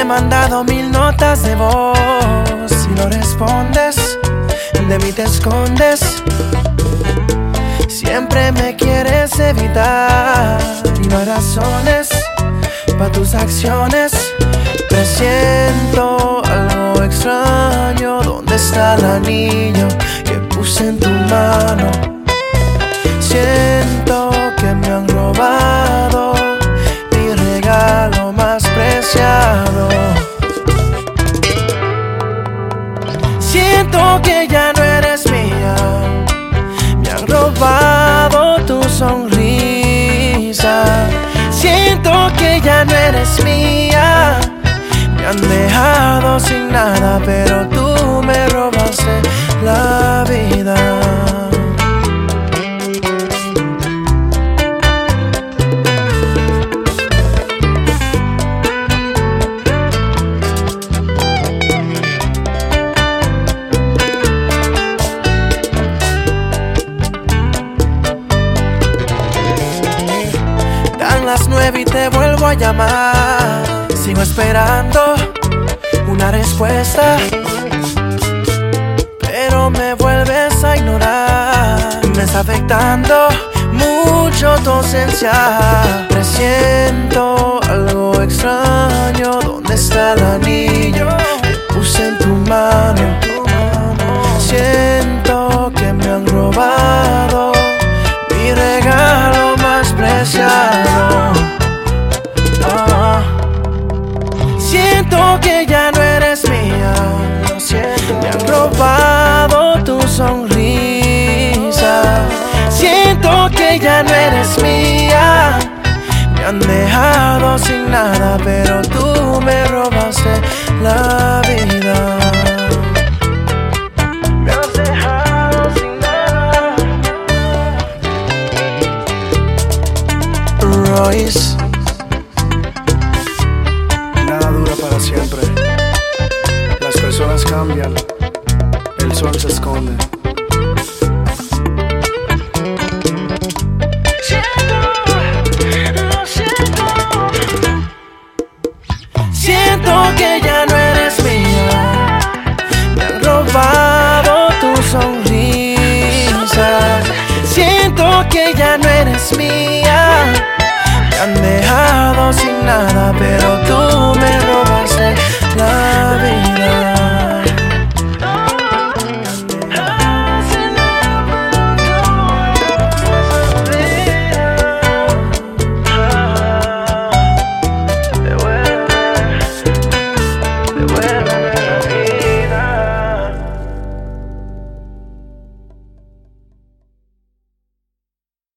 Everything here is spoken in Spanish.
he mandado 1000 notas de voz y no respondes, de mí te escondes. Siempre me quieres evitar y no hay razones para tus acciones. Presiento algo extraño. ¿Dónde está el anillo que puse en tu mano? Siento que me han robado mi regalo más preciado. Siento que ya no eres mía. Me han robado tu sonrisa. Siento que ya no eres mía. Me han dejado sin nada, pero tú me robaste la vida. Dan las 9 y te vuelvo a llamar. Sigo esperando una respuesta, pero me vuelves a ignorar. Me está afectando mucho tu ausencia. Presiento algo extraño. ¿Dónde está el anillo que puse en tu mano? Siento que me han robado mi regalo más preciado. Siento que ya no eres mía. Me han robado tu sonrisa. Siento que ya no eres mía. Me han dejado sin nada, pero tú me robaste la vida. Me has dejado sin nada. Royce. Nada dura para siempre. Las personas cambian, el sol se esconde.